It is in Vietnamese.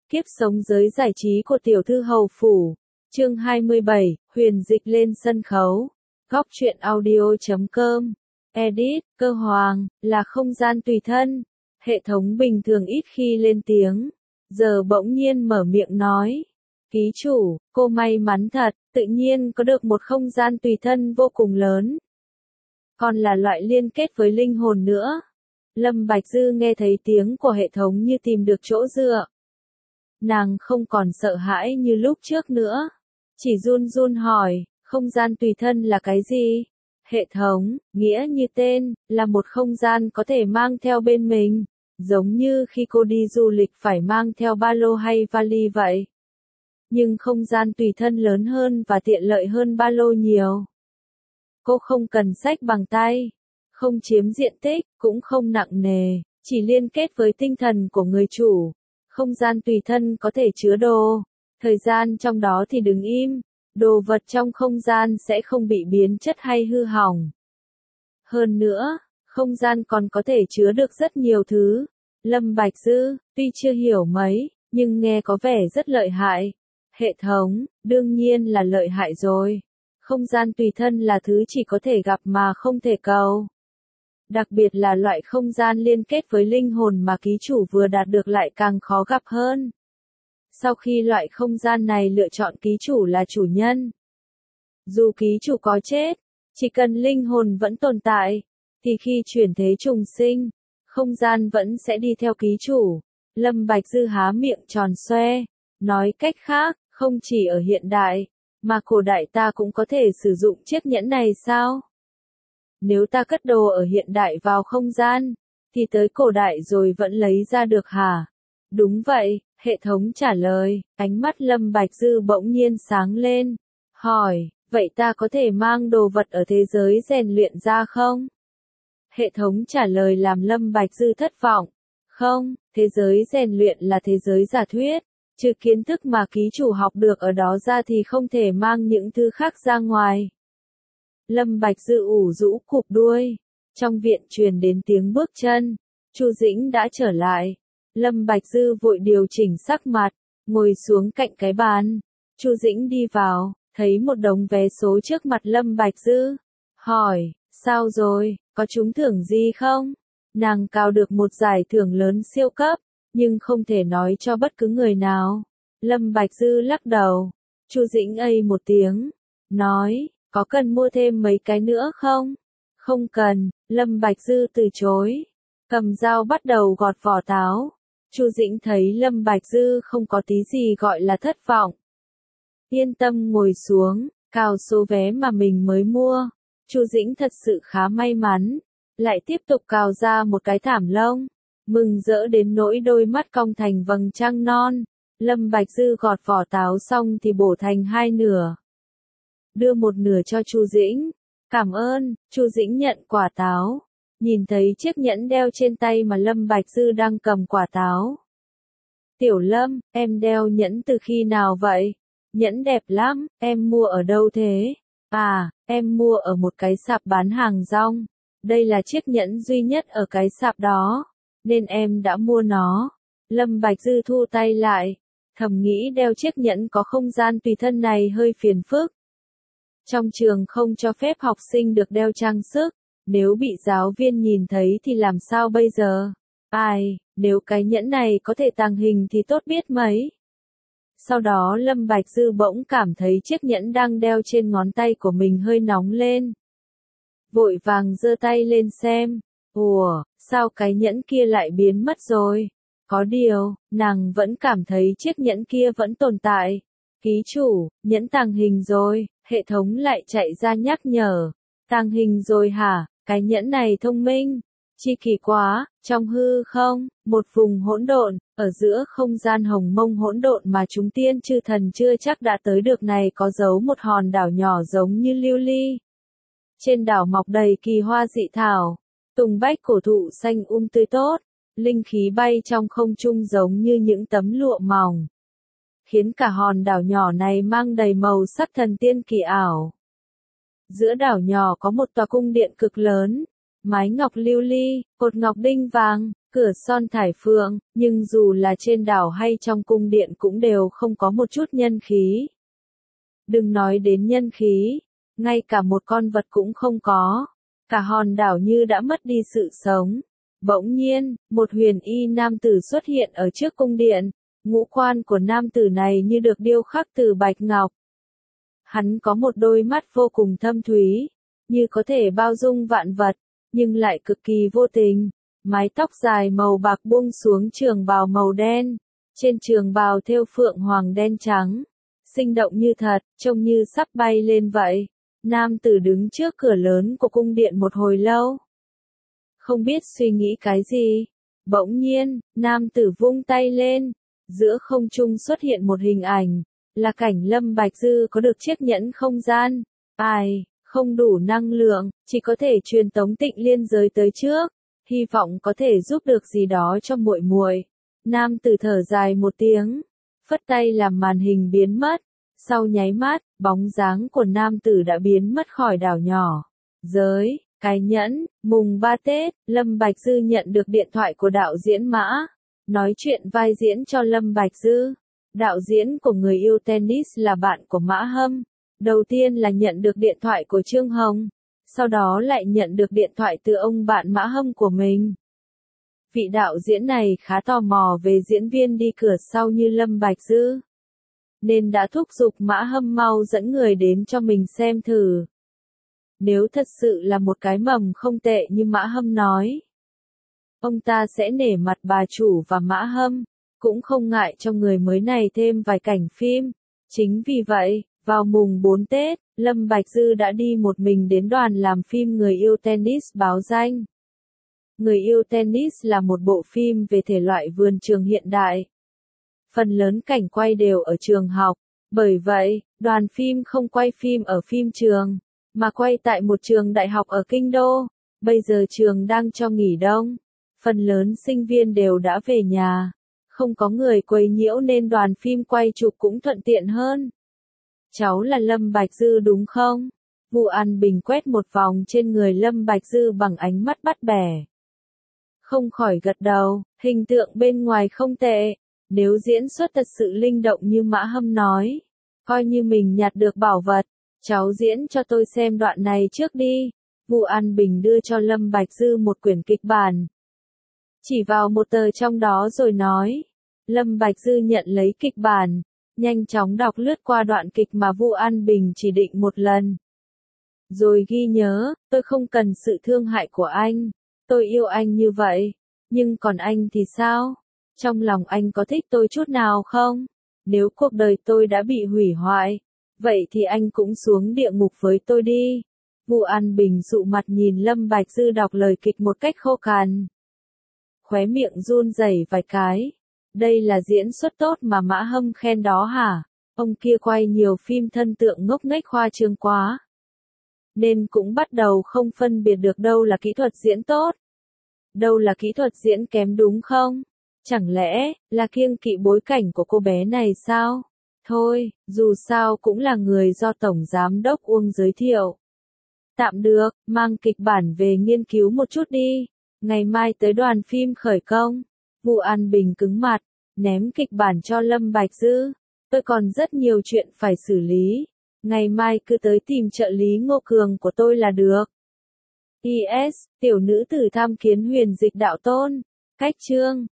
Kiếp sống giới giải trí của tiểu thư hầu phủ. Chương 27, huyền dịch lên sân khấu. Góc truyện audio.com. Edit, Cơ Hoàng, là không gian tùy thân. Hệ thống bình thường ít khi lên tiếng. Giờ bỗng nhiên mở miệng nói. Ký chủ, cô may mắn thật, tự nhiên có được một không gian tùy thân vô cùng lớn. Còn là loại liên kết với linh hồn nữa. Lâm Bạch Dư nghe thấy tiếng của hệ thống như tìm được chỗ dựa. Nàng không còn sợ hãi như lúc trước nữa. Chỉ run run hỏi, không gian tùy thân là cái gì? Hệ thống, nghĩa như tên, là một không gian có thể mang theo bên mình. Giống như khi cô đi du lịch phải mang theo ba lô hay vali vậy. Nhưng không gian tùy thân lớn hơn và tiện lợi hơn ba lô nhiều. Cô không cần xách bằng tay, không chiếm diện tích, cũng không nặng nề, chỉ liên kết với tinh thần của người chủ. Không gian tùy thân có thể chứa đồ, thời gian trong đó thì đứng im, đồ vật trong không gian sẽ không bị biến chất hay hư hỏng. Hơn nữa, không gian còn có thể chứa được rất nhiều thứ. Lâm Bạch Dư, tuy chưa hiểu mấy, nhưng nghe có vẻ rất lợi hại. Hệ thống, đương nhiên là lợi hại rồi. Không gian tùy thân là thứ chỉ có thể gặp mà không thể cầu. Đặc biệt là loại không gian liên kết với linh hồn mà ký chủ vừa đạt được lại càng khó gặp hơn. Sau khi loại không gian này lựa chọn ký chủ là chủ nhân, dù ký chủ có chết, chỉ cần linh hồn vẫn tồn tại, thì khi chuyển thế trùng sinh, không gian vẫn sẽ đi theo ký chủ. Lâm Bạch Dư há miệng tròn xoe, nói cách khác, không chỉ ở hiện đại, mà cổ đại ta cũng có thể sử dụng chiếc nhẫn này sao? Nếu ta cất đồ ở hiện đại vào không gian, thì tới cổ đại rồi vẫn lấy ra được hả? Đúng vậy, hệ thống trả lời, ánh mắt Lâm Bạch Dư bỗng nhiên sáng lên, hỏi, vậy ta có thể mang đồ vật ở thế giới rèn luyện ra không? Hệ thống trả lời làm Lâm Bạch Dư thất vọng, không, thế giới rèn luyện là thế giới giả thuyết, trừ kiến thức mà ký chủ học được ở đó ra thì không thể mang những thứ khác ra ngoài. Lâm Bạch Dư ủ rũ cụp đuôi, trong viện truyền đến tiếng bước chân, Chu Dĩnh đã trở lại. Lâm Bạch Dư vội điều chỉnh sắc mặt, ngồi xuống cạnh cái bàn. Chu Dĩnh đi vào, thấy một đống vé số trước mặt Lâm Bạch Dư, hỏi, sao rồi, có trúng thưởng gì không? Nàng cào được một giải thưởng lớn siêu cấp, nhưng không thể nói cho bất cứ người nào. Lâm Bạch Dư lắc đầu. Chu Dĩnh ây một tiếng, nói, có cần mua thêm mấy cái nữa không? Không cần, Lâm Bạch Dư từ chối. Cầm dao bắt đầu gọt vỏ táo. Chu Dĩnh thấy Lâm Bạch Dư không có tí gì gọi là thất vọng. Yên tâm ngồi xuống, cào số vé mà mình mới mua. Chu Dĩnh thật sự khá may mắn. Lại tiếp tục cào ra một cái thảm lông. Mừng rỡ đến nỗi đôi mắt cong thành vầng trăng non. Lâm Bạch Dư gọt vỏ táo xong thì bổ thành hai nửa. Đưa một nửa cho Chu Dĩnh. Cảm ơn, Chu Dĩnh nhận quả táo. Nhìn thấy chiếc nhẫn đeo trên tay mà Lâm Bạch Dư đang cầm quả táo. Tiểu Lâm, em đeo nhẫn từ khi nào vậy? Nhẫn đẹp lắm, em mua ở đâu thế? À, em mua ở một cái sạp bán hàng rong. Đây là chiếc nhẫn duy nhất ở cái sạp đó, nên em đã mua nó. Lâm Bạch Dư thu tay lại, thầm nghĩ đeo chiếc nhẫn có không gian tùy thân này hơi phiền phức. Trong trường không cho phép học sinh được đeo trang sức, nếu bị giáo viên nhìn thấy thì làm sao bây giờ? Ai, nếu cái nhẫn này có thể tàng hình thì tốt biết mấy. Sau đó Lâm Bạch Dư bỗng cảm thấy chiếc nhẫn đang đeo trên ngón tay của mình hơi nóng lên. Vội vàng giơ tay lên xem. Ủa, sao cái nhẫn kia lại biến mất rồi? Có điều, nàng vẫn cảm thấy chiếc nhẫn kia vẫn tồn tại. Ký chủ, nhẫn tàng hình rồi, hệ thống lại chạy ra nhắc nhở. Tàng hình rồi hả? Cái nhẫn này thông minh. Chi kỳ quá, trong hư không, một vùng hỗn độn, ở giữa không gian hồng mông hỗn độn mà chúng tiên chư thần chưa chắc đã tới được này có giấu một hòn đảo nhỏ giống như lưu ly. Trên đảo mọc đầy kỳ hoa dị thảo, tùng bách cổ thụ xanh tươi tốt, linh khí bay trong không trung giống như những tấm lụa mỏng, khiến cả hòn đảo nhỏ này mang đầy màu sắc thần tiên kỳ ảo. Giữa đảo nhỏ có một tòa cung điện cực lớn, mái ngọc lưu ly, cột ngọc đinh vàng, cửa son thải phượng, nhưng dù là trên đảo hay trong cung điện cũng đều không có một chút nhân khí. Đừng nói đến nhân khí, ngay cả một con vật cũng không có. Cả hòn đảo như đã mất đi sự sống. Bỗng nhiên, một huyền y nam tử xuất hiện ở trước cung điện. Ngũ quan của nam tử này như được điêu khắc từ bạch ngọc. Hắn có một đôi mắt vô cùng thâm thúy, như có thể bao dung vạn vật, nhưng lại cực kỳ vô tình. Mái tóc dài màu bạc buông xuống trường bào màu đen, trên trường bào thêu phượng hoàng đen trắng, sinh động như thật, trông như sắp bay lên vậy. Nam tử đứng trước cửa lớn của cung điện một hồi lâu, không biết suy nghĩ cái gì. Bỗng nhiên, nam tử vung tay lên, giữa không trung xuất hiện một hình ảnh, là cảnh Lâm Bạch Dư có được chiếc nhẫn không gian. Ai, không đủ năng lượng, chỉ có thể truyền tống Tịnh Liên giới tới trước, hy vọng có thể giúp được gì đó cho muội muội. Nam tử thở dài một tiếng, phất tay làm màn hình biến mất. Sau nháy mắt, bóng dáng của nam tử đã biến mất khỏi đảo nhỏ. Giới, cái nhẫn, mùng 3 Tết, Lâm Bạch Dư nhận được điện thoại của đạo diễn Mã. Nói chuyện vai diễn cho Lâm Bạch Dư. Đạo diễn của Người yêu tennis là bạn của Mã Hâm. Đầu tiên là nhận được điện thoại của Trương Hồng. Sau đó lại nhận được điện thoại từ ông bạn Mã Hâm của mình. Vị đạo diễn này khá tò mò về diễn viên đi cửa sau như Lâm Bạch Dư, nên đã thúc giục Mã Hâm mau dẫn người đến cho mình xem thử. Nếu thật sự là một cái mầm không tệ như Mã Hâm nói, ông ta sẽ nể mặt bà chủ và Mã Hâm, cũng không ngại cho người mới này thêm vài cảnh phim. Chính vì vậy, vào mùng 4 Tết, Lâm Bạch Dư đã đi một mình đến đoàn làm phim Người yêu tennis báo danh. Người yêu tennis là một bộ phim về thể loại vườn trường hiện đại. Phần lớn cảnh quay đều ở trường học, bởi vậy, đoàn phim không quay phim ở phim trường, mà quay tại một trường đại học ở Kinh Đô. Bây giờ trường đang cho nghỉ đông, phần lớn sinh viên đều đã về nhà, không có người quấy nhiễu nên đoàn phim quay chụp cũng thuận tiện hơn. Cháu là Lâm Bạch Dư đúng không? Vu An Bình quét một vòng trên người Lâm Bạch Dư bằng ánh mắt bắt bẻ. Không khỏi gật đầu, hình tượng bên ngoài không tệ. Nếu diễn xuất thật sự linh động như Mã Hâm nói, coi như mình nhặt được bảo vật. Cháu diễn cho tôi xem đoạn này trước đi. Vu An Bình đưa cho Lâm Bạch Dư một quyển kịch bản, chỉ vào một tờ trong đó rồi nói. Lâm Bạch Dư nhận lấy kịch bản, nhanh chóng đọc lướt qua đoạn kịch mà Vu An Bình chỉ định một lần. Rồi ghi nhớ, tôi không cần sự thương hại của anh, tôi yêu anh như vậy, nhưng còn anh thì sao? Trong lòng anh có thích tôi chút nào không? Nếu cuộc đời tôi đã bị hủy hoại, vậy thì anh cũng xuống địa ngục với tôi đi. Vu An Bình dụ mặt nhìn Lâm Bạch Dư đọc lời kịch một cách khô cằn. Khóe miệng run rẩy vài cái. Đây là diễn xuất tốt mà Mã Hâm khen đó hả? Ông kia quay nhiều phim thân tượng ngốc nghếch khoa trương quá, nên cũng bắt đầu không phân biệt được đâu là kỹ thuật diễn tốt, đâu là kỹ thuật diễn kém đúng không? Chẳng lẽ là kiêng kỵ bối cảnh của cô bé này sao? Thôi, dù sao cũng là người do Tổng Giám đốc Uông giới thiệu. Tạm được, mang kịch bản về nghiên cứu một chút đi. Ngày mai tới đoàn phim khởi công. Vu An Bình cứng mặt, ném kịch bản cho Lâm Bạch Dư. Tôi còn rất nhiều chuyện phải xử lý. Ngày mai cứ tới tìm trợ lý Ngô Cường của tôi là được. PS, tiểu nữ tử tham kiến huyền dịch đạo tôn. Cách chương